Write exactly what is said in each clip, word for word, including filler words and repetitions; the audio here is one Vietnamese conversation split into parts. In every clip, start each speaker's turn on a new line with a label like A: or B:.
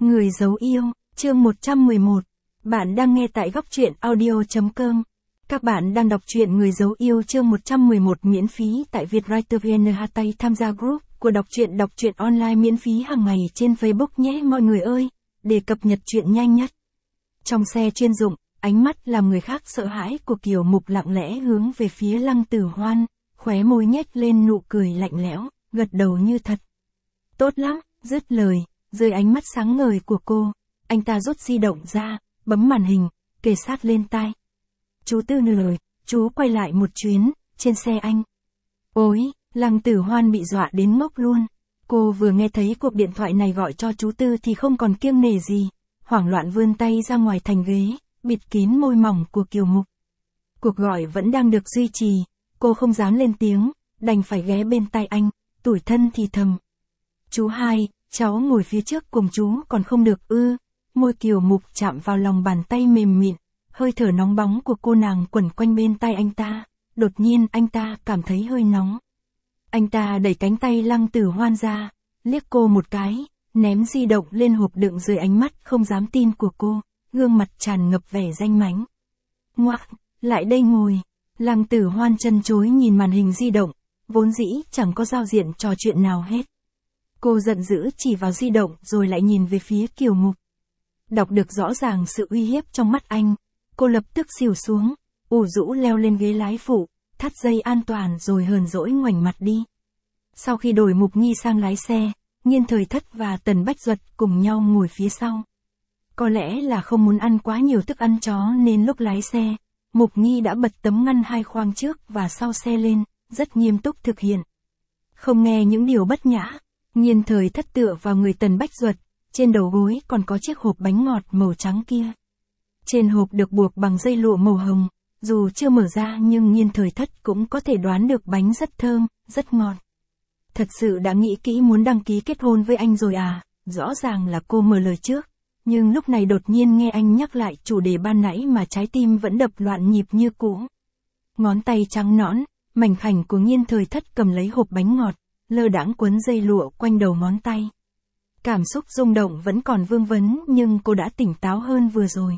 A: Người giấu yêu, chương một trăm mười một. Bạn đang nghe tại góc truyện audio chấm com. Các bạn đang đọc truyện Người giấu yêu chương một trăm mười một miễn phí tại Vietwriter vê en. Tay tham gia group của đọc truyện đọc truyện online miễn phí hàng ngày trên Facebook nhé mọi người ơi, để cập nhật truyện nhanh nhất. Trong xe chuyên dụng, ánh mắt làm người khác sợ hãi của Kiều Mục lặng lẽ hướng về phía Lăng Tử Hoan, khóe môi nhếch lên nụ cười lạnh lẽo, gật đầu như thật. Tốt lắm, dứt lời. Dưới ánh mắt sáng ngời của cô, anh ta rút di động ra, bấm màn hình, kề sát lên tai. Chú Tư lời, chú quay lại một chuyến, trên xe anh. Ôi, Lăng Tử Hoan bị dọa đến ngốc luôn. Cô vừa nghe thấy cuộc điện thoại này gọi cho chú Tư thì không còn kiêng nể gì, hoảng loạn vươn tay ra ngoài thành ghế, bịt kín môi mỏng của Kiều Mục. Cuộc gọi vẫn đang được duy trì, cô không dám lên tiếng, đành phải ghé bên tai anh, tủi thân thì thầm. Chú hai, cháu ngồi phía trước cùng chú còn không được ư. Môi Kiều Mục chạm vào lòng bàn tay mềm mịn, hơi thở nóng bóng của cô nàng quẩn quanh bên tai anh ta. Đột nhiên anh ta cảm thấy hơi nóng. Anh ta đẩy cánh tay Lăng Tử Hoan ra, liếc cô một cái, ném di động lên hộp đựng dưới ánh mắt không dám tin của cô, gương mặt tràn ngập vẻ danh mánh. Ngoặc, lại đây ngồi. Lăng Tử Hoan chân chối nhìn màn hình di động, vốn dĩ chẳng có giao diện trò chuyện nào hết. Cô giận dữ chỉ vào di động rồi lại nhìn về phía Kiều Mục. Đọc được rõ ràng sự uy hiếp trong mắt anh, cô lập tức xỉu xuống, ủ rũ leo lên ghế lái phụ, thắt dây an toàn rồi hờn dỗi ngoảnh mặt đi. Sau khi đổi Mục Nhi sang lái xe, Nhiên Thời Thất và Tần Bách Duật cùng nhau ngồi phía sau. Có lẽ là không muốn ăn quá nhiều thức ăn chó nên lúc lái xe, Mục Nhi đã bật tấm ngăn hai khoang trước và sau xe lên, rất nghiêm túc thực hiện. Không nghe những điều bất nhã. Nhiên Thời Thất tựa vào người Tần Bách Duật, trên đầu gối còn có chiếc hộp bánh ngọt màu trắng kia. Trên hộp được buộc bằng dây lụa màu hồng, dù chưa mở ra nhưng Nhiên Thời Thất cũng có thể đoán được bánh rất thơm, rất ngọt. Thật sự đã nghĩ kỹ muốn đăng ký kết hôn với anh rồi à, rõ ràng là cô mở lời trước, nhưng lúc này đột nhiên nghe anh nhắc lại chủ đề ban nãy mà trái tim vẫn đập loạn nhịp như cũ. Ngón tay trắng nõn, mảnh khảnh của Nhiên Thời Thất cầm lấy hộp bánh ngọt, lơ đãng quấn dây lụa quanh đầu ngón tay. Cảm xúc rung động vẫn còn vương vấn nhưng cô đã tỉnh táo hơn vừa rồi.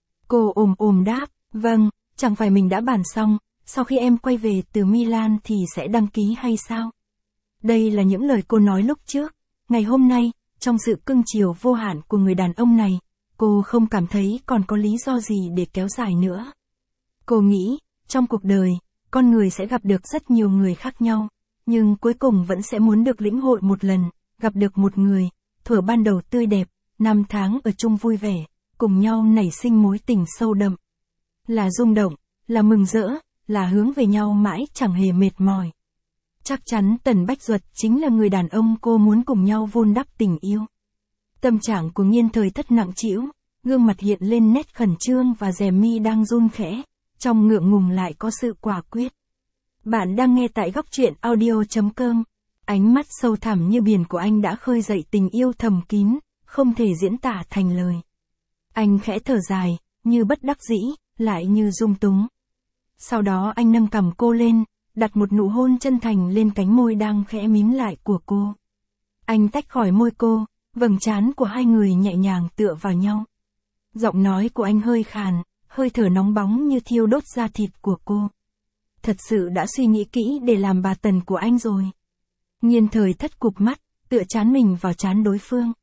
A: Cô ồm ồm đáp, vâng, chẳng phải mình đã bàn xong, sau khi em quay về từ Milan thì sẽ đăng ký hay sao? Đây là những lời cô nói lúc trước. Ngày hôm nay, trong sự cưng chiều vô hạn của người đàn ông này, cô không cảm thấy còn có lý do gì để kéo dài nữa. Cô nghĩ, trong cuộc đời, con người sẽ gặp được rất nhiều người khác nhau. Nhưng cuối cùng vẫn sẽ muốn được lĩnh hội một lần, gặp được một người, thuở ban đầu tươi đẹp, năm tháng ở chung vui vẻ, cùng nhau nảy sinh mối tình sâu đậm. Là rung động, là mừng rỡ, là hướng về nhau mãi chẳng hề mệt mỏi. Chắc chắn Tần Bách Duật chính là người đàn ông cô muốn cùng nhau vun đắp tình yêu. Tâm trạng của Nhiên Thời Thất nặng trĩu, gương mặt hiện lên nét khẩn trương và rèm mi đang run khẽ, trong ngượng ngùng lại có sự quả quyết. Bạn đang nghe tại góc truyện audio chấm com. Ánh mắt sâu thẳm như biển của anh đã khơi dậy tình yêu thầm kín, không thể diễn tả thành lời. Anh khẽ thở dài, như bất đắc dĩ, lại như dung túng. Sau đó anh nâng cằm cô lên, đặt một nụ hôn chân thành lên cánh môi đang khẽ mím lại của cô. Anh tách khỏi môi cô, vầng trán của hai người nhẹ nhàng tựa vào nhau. Giọng nói của anh hơi khàn, hơi thở nóng bóng như thiêu đốt da thịt của cô. Thật sự đã suy nghĩ kỹ để làm bà Tần của anh rồi. Nhiên Thời Thất cụp mắt, tựa trán mình vào trán đối phương.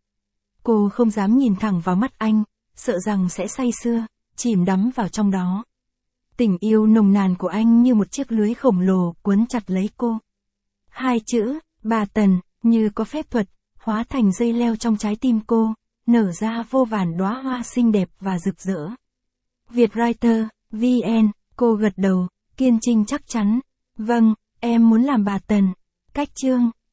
A: Cô không dám nhìn thẳng vào mắt anh, sợ rằng sẽ say sưa, chìm đắm vào trong đó. Tình yêu nồng nàn của anh như một chiếc lưới khổng lồ quấn chặt lấy cô. Hai chữ, bà Tần, như có phép thuật, hóa thành dây leo trong trái tim cô, nở ra vô vàn đóa hoa xinh đẹp và rực rỡ. Vietwriter, vê en, cô gật đầu, kiên trinh chắc chắn. Vâng, em muốn làm bà Tần. Cách chương